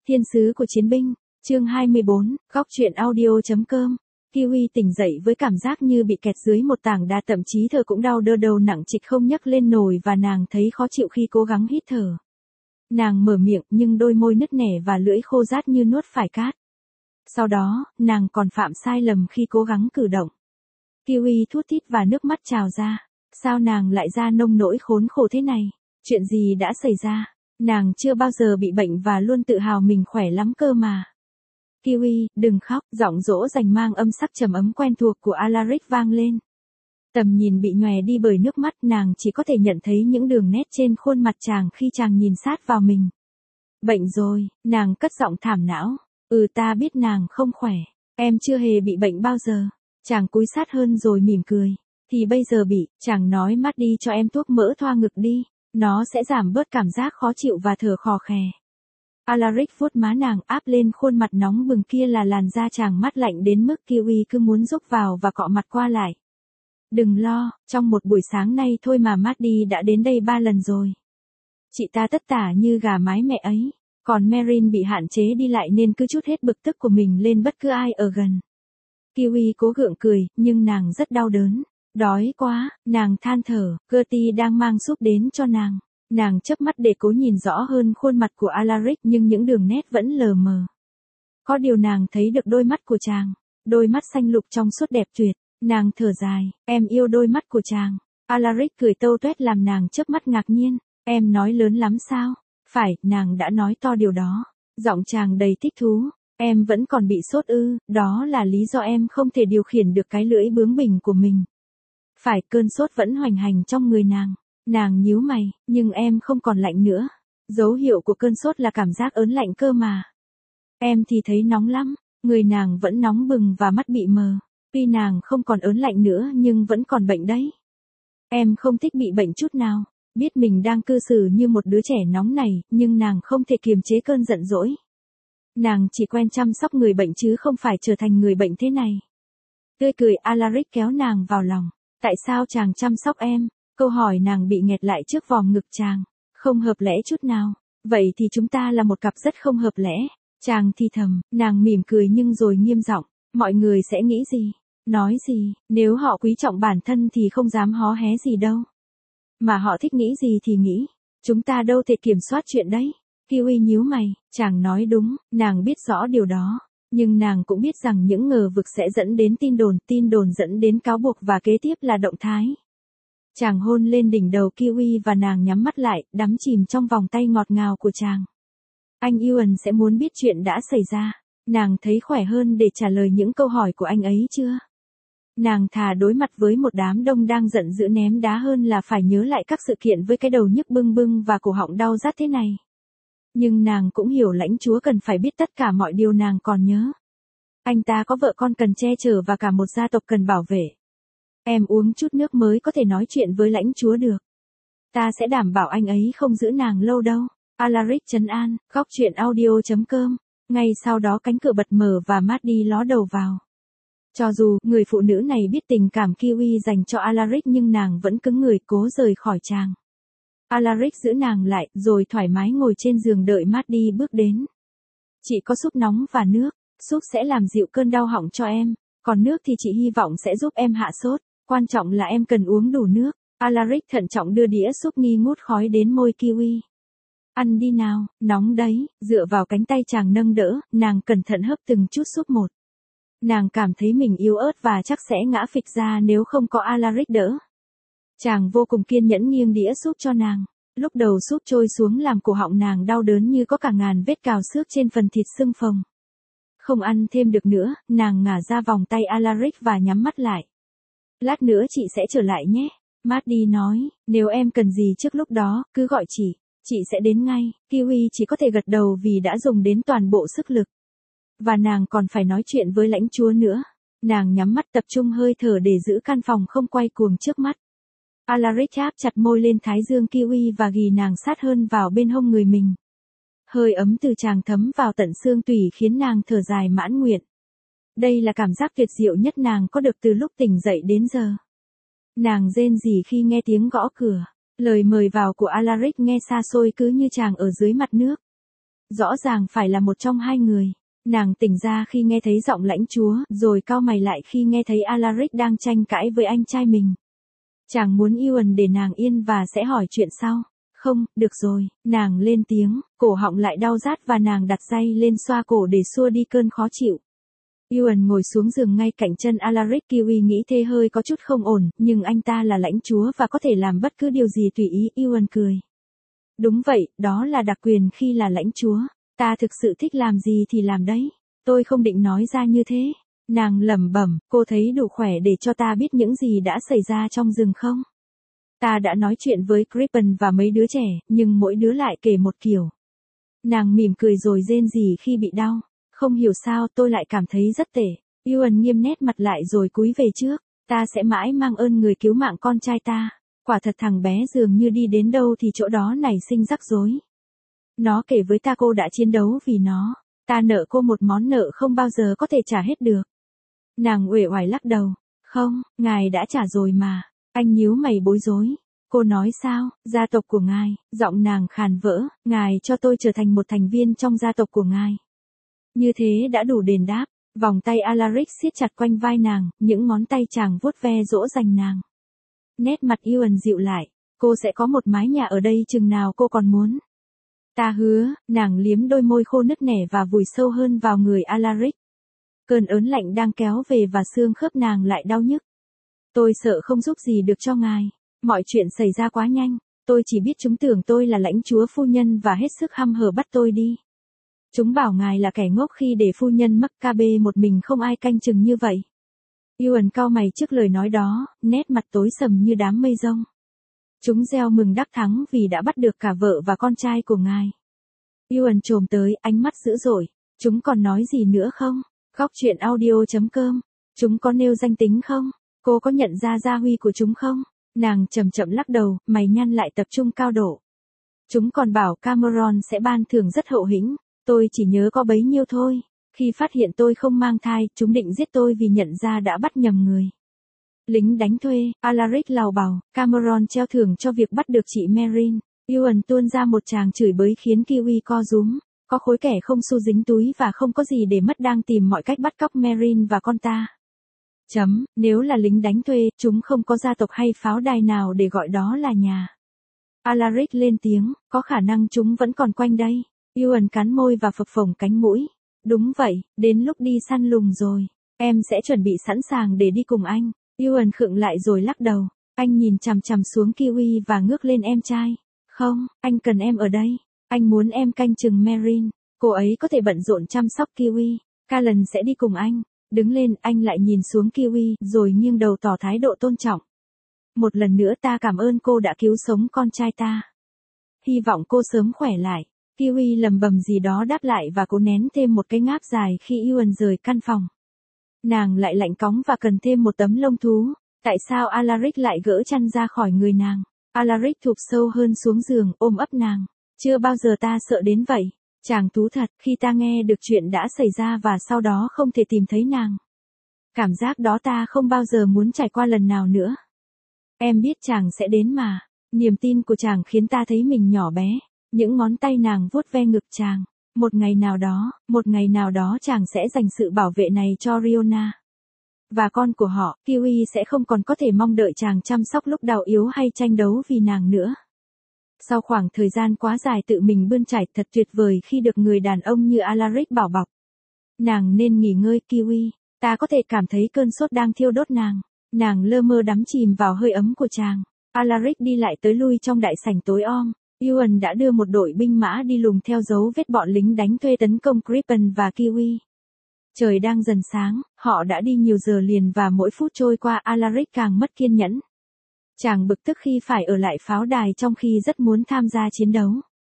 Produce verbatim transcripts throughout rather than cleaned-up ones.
Thiên sứ của chiến binh, chương hai mươi bốn, góc truyện audio.com. Kiwi tỉnh dậy với cảm giác như bị kẹt dưới một tảng đá, thậm chí thở cũng đau đơ, đầu nặng trịch không nhấc lên nổi và nàng thấy khó chịu khi cố gắng hít thở. Nàng mở miệng nhưng đôi môi nứt nẻ và lưỡi khô rát như nuốt phải cát. Sau đó, nàng còn phạm sai lầm khi cố gắng cử động. Kiwi thút thít và nước mắt trào ra. Sao nàng lại ra nông nỗi khốn khổ thế này? Chuyện gì đã xảy ra? Nàng chưa bao giờ bị bệnh và luôn tự hào mình khỏe lắm cơ mà. Kiwi, đừng khóc, giọng dỗ dành mang âm sắc trầm ấm quen thuộc của Alaric vang lên. Tầm nhìn bị nhòe đi bởi nước mắt, nàng chỉ có thể nhận thấy những đường nét trên khuôn mặt chàng khi chàng nhìn sát vào mình. Bệnh rồi, nàng cất giọng thảm não. Ừ, ta biết nàng không khỏe. Em chưa hề bị bệnh bao giờ. Chàng cúi sát hơn rồi mỉm cười. Thì bây giờ bị, chàng nói mát đi cho em thuốc mỡ thoa ngực đi. Nó sẽ giảm bớt cảm giác khó chịu và thở khò khè. Alaric vuốt má nàng, áp lên khuôn mặt nóng bừng kia là làn da chàng mát lạnh đến mức Kiwi cứ muốn rúc vào và cọ mặt qua lại. Đừng lo, trong một buổi sáng nay thôi mà Maddie đã đến đây ba lần rồi. Chị ta tất tả như gà mái mẹ ấy, còn Marin bị hạn chế đi lại nên cứ trút hết bực tức của mình lên bất cứ ai ở gần. Kiwi cố gượng cười, nhưng nàng rất đau đớn. Đói quá, nàng than thở, Gertie đang mang súp đến cho nàng. Nàng chớp mắt để cố nhìn rõ hơn khuôn mặt của Alaric nhưng những đường nét vẫn lờ mờ. Có điều nàng thấy được đôi mắt của chàng, đôi mắt xanh lục trong suốt đẹp tuyệt. Nàng thở dài, em yêu đôi mắt của chàng. Alaric cười tâu tuét làm nàng chớp mắt ngạc nhiên. Em nói lớn lắm sao? Phải, nàng đã nói to điều đó. Giọng chàng đầy thích thú. Em vẫn còn bị sốt ư, đó là lý do em không thể điều khiển được cái lưỡi bướng bỉnh của mình. Phải, cơn sốt vẫn hoành hành trong người nàng. Nàng nhíu mày, nhưng em không còn lạnh nữa. Dấu hiệu của cơn sốt là cảm giác ớn lạnh cơ mà. Em thì thấy nóng lắm, người nàng vẫn nóng bừng và mắt bị mờ. Tuy nàng không còn ớn lạnh nữa nhưng vẫn còn bệnh đấy. Em không thích bị bệnh chút nào, biết mình đang cư xử như một đứa trẻ nóng này, nhưng nàng không thể kiềm chế cơn giận dỗi. Nàng chỉ quen chăm sóc người bệnh chứ không phải trở thành người bệnh thế này. Tươi cười, Alaric kéo nàng vào lòng. Tại sao chàng chăm sóc em? Câu hỏi nàng bị nghẹt lại trước vòm ngực chàng. Không hợp lẽ chút nào. Vậy thì chúng ta là một cặp rất không hợp lẽ. Chàng thì thầm, nàng mỉm cười nhưng rồi nghiêm giọng. Mọi người sẽ nghĩ gì? Nói gì? Nếu họ quý trọng bản thân thì không dám hó hé gì đâu. Mà họ thích nghĩ gì thì nghĩ. Chúng ta đâu thể kiểm soát chuyện đấy. Kiwi nhíu mày, chàng nói đúng, nàng biết rõ điều đó. Nhưng nàng cũng biết rằng những ngờ vực sẽ dẫn đến tin đồn, tin đồn dẫn đến cáo buộc và kế tiếp là động thái. Chàng hôn lên đỉnh đầu Kiwi và nàng nhắm mắt lại, đắm chìm trong vòng tay ngọt ngào của chàng. Anh Ewan sẽ muốn biết chuyện đã xảy ra. Nàng thấy khỏe hơn để trả lời những câu hỏi của anh ấy chưa? Nàng thà đối mặt với một đám đông đang giận dữ ném đá hơn là phải nhớ lại các sự kiện với cái đầu nhức bưng bưng và cổ họng đau rát thế này. Nhưng nàng cũng hiểu lãnh chúa cần phải biết tất cả mọi điều nàng còn nhớ. Anh ta có vợ con cần che chở và cả một gia tộc cần bảo vệ. Em uống chút nước mới có thể nói chuyện với lãnh chúa được. Ta sẽ đảm bảo anh ấy không giữ nàng lâu đâu. Alaric trấn an, góc truyện audio.com. Ngay sau đó cánh cửa bật mở và Maddie ló đầu vào. Cho dù người phụ nữ này biết tình cảm Kiwi dành cho Alaric nhưng nàng vẫn cứng người cố rời khỏi chàng. Alaric giữ nàng lại rồi thoải mái ngồi trên giường đợi Maddie bước đến. Chị có súp nóng và nước, súp sẽ làm dịu cơn đau họng cho em, còn nước thì chị hy vọng sẽ giúp em hạ sốt, quan trọng là em cần uống đủ nước. Alaric thận trọng đưa đĩa súp nghi ngút khói đến môi Kiwi. Ăn đi nào, nóng đấy, dựa vào cánh tay chàng nâng đỡ, nàng cẩn thận hấp từng chút súp một. Nàng cảm thấy mình yếu ớt và chắc sẽ ngã phịch ra nếu không có Alaric đỡ. Chàng vô cùng kiên nhẫn nghiêng đĩa súp cho nàng. Lúc đầu súp trôi xuống làm cổ họng nàng đau đớn như có cả ngàn vết cào xước trên phần thịt sưng phồng. Không ăn thêm được nữa, nàng ngả ra vòng tay Alaric và nhắm mắt lại. Lát nữa chị sẽ trở lại nhé. Maddie nói, nếu em cần gì trước lúc đó, cứ gọi chị. Chị sẽ đến ngay. Kiwi chỉ có thể gật đầu vì đã dùng đến toàn bộ sức lực. Và nàng còn phải nói chuyện với lãnh chúa nữa. Nàng nhắm mắt tập trung hơi thở để giữ căn phòng không quay cuồng trước mắt. Alaric áp chặt môi lên thái dương Kiwi và ghì nàng sát hơn vào bên hông người mình. Hơi ấm từ chàng thấm vào tận xương tủy khiến nàng thở dài mãn nguyện. Đây là cảm giác tuyệt diệu nhất nàng có được từ lúc tỉnh dậy đến giờ. Nàng rên rỉ khi nghe tiếng gõ cửa. Lời mời vào của Alaric nghe xa xôi cứ như chàng ở dưới mặt nước. Rõ ràng phải là một trong hai người. Nàng tỉnh ra khi nghe thấy giọng lãnh chúa, rồi cau mày lại khi nghe thấy Alaric đang tranh cãi với anh trai mình. Chàng muốn Ewan để nàng yên và sẽ hỏi chuyện sau. Không, được rồi, nàng lên tiếng, cổ họng lại đau rát và nàng đặt tay lên xoa cổ để xua đi cơn khó chịu. Ewan ngồi xuống giường ngay cạnh chân Alaric. Kiwi nghĩ thế hơi có chút không ổn, nhưng anh ta là lãnh chúa và có thể làm bất cứ điều gì tùy ý. Ewan cười. Đúng vậy, đó là đặc quyền khi là lãnh chúa. Ta thực sự thích làm gì thì làm đấy. Tôi không định nói ra như thế. Nàng lẩm bẩm, cô thấy đủ khỏe để cho ta biết những gì đã xảy ra trong rừng không? Ta đã nói chuyện với Crippen và mấy đứa trẻ, nhưng mỗi đứa lại kể một kiểu. Nàng mỉm cười rồi rên rỉ khi bị đau. Không hiểu sao tôi lại cảm thấy rất tệ. Ewan nghiêm nét mặt lại rồi cúi về trước. Ta sẽ mãi mang ơn người cứu mạng con trai ta. Quả thật thằng bé dường như đi đến đâu thì chỗ đó nảy sinh rắc rối. Nó kể với ta cô đã chiến đấu vì nó. Ta nợ cô một món nợ không bao giờ có thể trả hết được. Nàng uể oải lắc đầu. Không, ngài đã trả rồi mà. Anh nhíu mày bối rối. Cô nói sao, gia tộc của ngài, giọng nàng khàn vỡ, ngài cho tôi trở thành một thành viên trong gia tộc của ngài. Như thế đã đủ đền đáp. Vòng tay Alaric siết chặt quanh vai nàng, những ngón tay chàng vuốt ve dỗ dành nàng. Nét mặt Ewan dịu lại. Cô sẽ có một mái nhà ở đây chừng nào cô còn muốn. Ta hứa. Nàng liếm đôi môi khô nứt nẻ và vùi sâu hơn vào người Alaric. Cơn ớn lạnh đang kéo về và xương khớp nàng lại đau nhức. Tôi sợ không giúp gì được cho ngài. Mọi chuyện xảy ra quá nhanh. Tôi chỉ biết chúng tưởng tôi là lãnh chúa phu nhân và hết sức hăm hở bắt tôi đi. Chúng bảo ngài là kẻ ngốc khi để phu nhân Maccabe một mình không ai canh chừng như vậy. Ewan cau mày trước lời nói đó, nét mặt tối sầm như đám mây rông. Chúng reo mừng đắc thắng vì đã bắt được cả vợ và con trai của ngài. Ewan chồm tới, ánh mắt dữ dội. Chúng còn nói gì nữa không? Góc truyện audio chấm com. Chúng có nêu danh tính không? Cô có nhận ra gia huy của chúng không? Nàng chậm chậm lắc đầu, mày nhăn lại tập trung cao độ. Chúng còn bảo Cameron sẽ ban thưởng rất hậu hĩnh. Tôi chỉ nhớ có bấy nhiêu thôi. Khi phát hiện tôi không mang thai, chúng định giết tôi vì nhận ra đã bắt nhầm người. Lính đánh thuê, Alaric lào bảo, Cameron treo thưởng cho việc bắt được chị Merrin. Ewan tuôn ra một tràng chửi bới khiến Kiwi co rúm. Có khối kẻ không xu dính túi và không có gì để mất đang tìm mọi cách bắt cóc Merrin và con ta. Chấm, nếu là lính đánh thuê, chúng không có gia tộc hay pháo đài nào để gọi đó là nhà. Alaric lên tiếng, có khả năng chúng vẫn còn quanh đây. Ewan cắn môi và phập phồng cánh mũi. Đúng vậy, đến lúc đi săn lùng rồi. Em sẽ chuẩn bị sẵn sàng để đi cùng anh. Ewan khựng lại rồi lắc đầu. Anh nhìn chằm chằm xuống Kiwi và ngước lên em trai. Không, anh cần em ở đây. Anh muốn em canh chừng Merrin. Cô ấy có thể bận rộn chăm sóc Kiwi. Callan sẽ đi cùng anh. Đứng lên, anh lại nhìn xuống Kiwi, rồi nghiêng đầu tỏ thái độ tôn trọng. Một lần nữa ta cảm ơn cô đã cứu sống con trai ta. Hy vọng cô sớm khỏe lại. Kiwi lầm bầm gì đó đáp lại và cố nén thêm một cái ngáp dài khi Ewan rời căn phòng. Nàng lại lạnh cóng và cần thêm một tấm lông thú. Tại sao Alaric lại gỡ chăn ra khỏi người nàng? Alaric thụp sâu hơn xuống giường, ôm ấp nàng. Chưa bao giờ ta sợ đến vậy. Chàng thú thật, khi ta nghe được chuyện đã xảy ra và sau đó không thể tìm thấy nàng. Cảm giác đó ta không bao giờ muốn trải qua lần nào nữa. Em biết chàng sẽ đến mà. Niềm tin của chàng khiến ta thấy mình nhỏ bé. Những ngón tay nàng vuốt ve ngực chàng. Một ngày nào đó, một ngày nào đó chàng sẽ dành sự bảo vệ này cho Riona. Và con của họ, Kiwi sẽ không còn có thể mong đợi chàng chăm sóc lúc đau yếu hay tranh đấu vì nàng nữa. Sau khoảng thời gian quá dài tự mình bươn trải thật tuyệt vời khi được người đàn ông như Alaric bảo bọc. Nàng nên nghỉ ngơi Kiwi. Ta có thể cảm thấy cơn sốt đang thiêu đốt nàng. Nàng lơ mơ đắm chìm vào hơi ấm của chàng. Alaric đi lại tới lui trong đại sảnh tối om. Ewan đã đưa một đội binh mã đi lùng theo dấu vết bọn lính đánh thuê tấn công Crippen và Kiwi. Trời đang dần sáng, họ đã đi nhiều giờ liền và mỗi phút trôi qua Alaric càng mất kiên nhẫn. Chàng bực tức khi phải ở lại pháo đài trong khi rất muốn tham gia chiến đấu.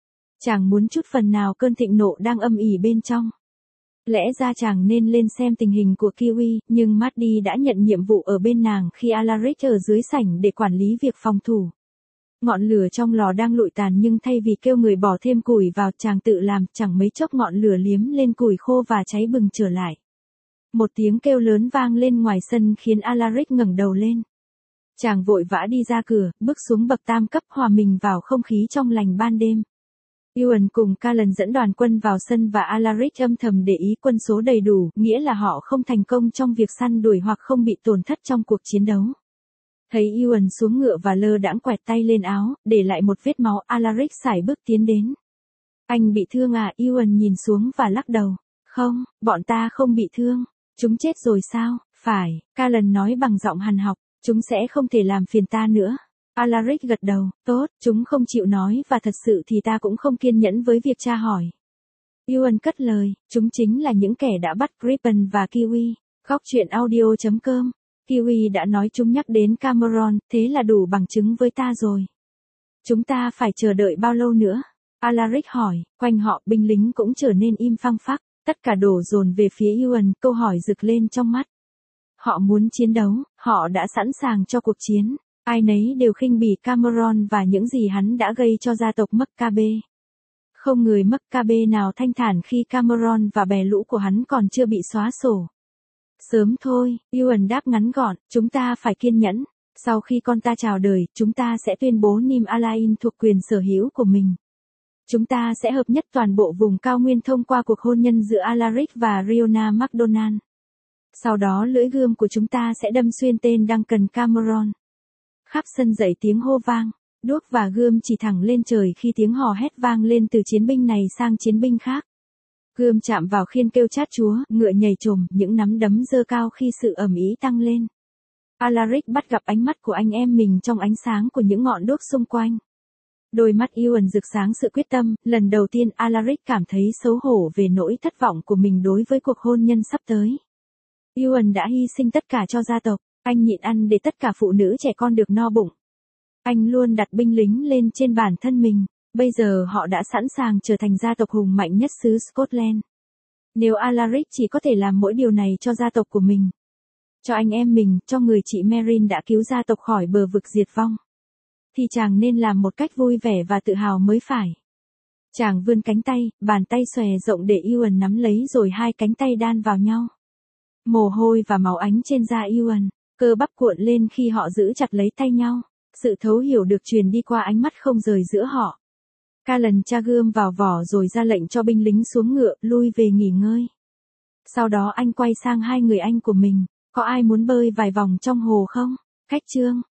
Chàng muốn chút phần nào cơn thịnh nộ đang âm ỉ bên trong. Lẽ ra chàng nên lên xem tình hình của Kiwi, nhưng Maddie đã nhận nhiệm vụ ở bên nàng khi Alaric ở dưới sảnh để quản lý việc phòng thủ. Ngọn lửa trong lò đang lụi tàn nhưng thay vì kêu người bỏ thêm củi vào chàng tự làm, chẳng mấy chốc ngọn lửa liếm lên củi khô và cháy bừng trở lại. Một tiếng kêu lớn vang lên ngoài sân khiến Alaric ngẩng đầu lên. Chàng vội vã đi ra cửa, bước xuống bậc tam cấp hòa mình vào không khí trong lành ban đêm. Ewan cùng Callan dẫn đoàn quân vào sân và Alaric âm thầm để ý quân số đầy đủ, nghĩa là họ không thành công trong việc săn đuổi hoặc không bị tổn thất trong cuộc chiến đấu. Thấy Ewan xuống ngựa và lơ đãng quẹt tay lên áo, để lại một vết máu, Alaric sải bước tiến đến. Anh bị thương à? Ewan nhìn xuống và lắc đầu. Không, bọn ta không bị thương. Chúng chết rồi sao? Phải, Callan nói bằng giọng hằn học. Chúng sẽ không thể làm phiền ta nữa. Alaric gật đầu, tốt, chúng không chịu nói và thật sự thì ta cũng không kiên nhẫn với việc tra hỏi. Ewan cất lời, chúng chính là những kẻ đã bắt Gripen và Kiwi. Góc truyện audio chấm com. Kiwi đã nói chúng nhắc đến Cameron, thế là đủ bằng chứng với ta rồi. Chúng ta phải chờ đợi bao lâu nữa? Alaric hỏi, quanh họ binh lính cũng trở nên im phăng phắc, tất cả đổ dồn về phía Ewan, câu hỏi rực lên trong mắt. Họ muốn chiến đấu, họ đã sẵn sàng cho cuộc chiến. Ai nấy đều khinh bỉ Cameron và những gì hắn đã gây cho gia tộc Maccabe. Không người Maccabe nào thanh thản khi Cameron và bè lũ của hắn còn chưa bị xóa sổ. Sớm thôi, Ewan đáp ngắn gọn, chúng ta phải kiên nhẫn. Sau khi con ta chào đời, chúng ta sẽ tuyên bố Nim Alain thuộc quyền sở hữu của mình. Chúng ta sẽ hợp nhất toàn bộ vùng cao nguyên thông qua cuộc hôn nhân giữa Alaric và Riona MacDonald. Sau đó lưỡi gươm của chúng ta sẽ đâm xuyên tên Duncan Cameron. Khắp sân dậy tiếng hô vang, đuốc và gươm chỉ thẳng lên trời khi tiếng hò hét vang lên từ chiến binh này sang chiến binh khác. Gươm chạm vào khiên kêu chát chúa, ngựa nhảy trồm, những nắm đấm giơ cao khi sự ầm ĩ tăng lên. Alaric bắt gặp ánh mắt của anh em mình trong ánh sáng của những ngọn đuốc xung quanh. Đôi mắt Ewan rực sáng sự quyết tâm, lần đầu tiên Alaric cảm thấy xấu hổ về nỗi thất vọng của mình đối với cuộc hôn nhân sắp tới. Ewan đã hy sinh tất cả cho gia tộc, anh nhịn ăn để tất cả phụ nữ trẻ con được no bụng. Anh luôn đặt binh lính lên trên bản thân mình, bây giờ họ đã sẵn sàng trở thành gia tộc hùng mạnh nhất xứ Scotland. Nếu Alaric chỉ có thể làm mỗi điều này cho gia tộc của mình, cho anh em mình, cho người chị Meryn đã cứu gia tộc khỏi bờ vực diệt vong, thì chàng nên làm một cách vui vẻ và tự hào mới phải. Chàng vươn cánh tay, bàn tay xòe rộng để Ewan nắm lấy rồi hai cánh tay đan vào nhau. Mồ hôi và máu ánh trên da Ewan, cơ bắp cuộn lên khi họ giữ chặt lấy tay nhau. Sự thấu hiểu được truyền đi qua ánh mắt không rời giữa họ. Callan tra gươm vào vỏ rồi ra lệnh cho binh lính xuống ngựa, lui về nghỉ ngơi. Sau đó anh quay sang hai người anh của mình, có ai muốn bơi vài vòng trong hồ không? Khách trương,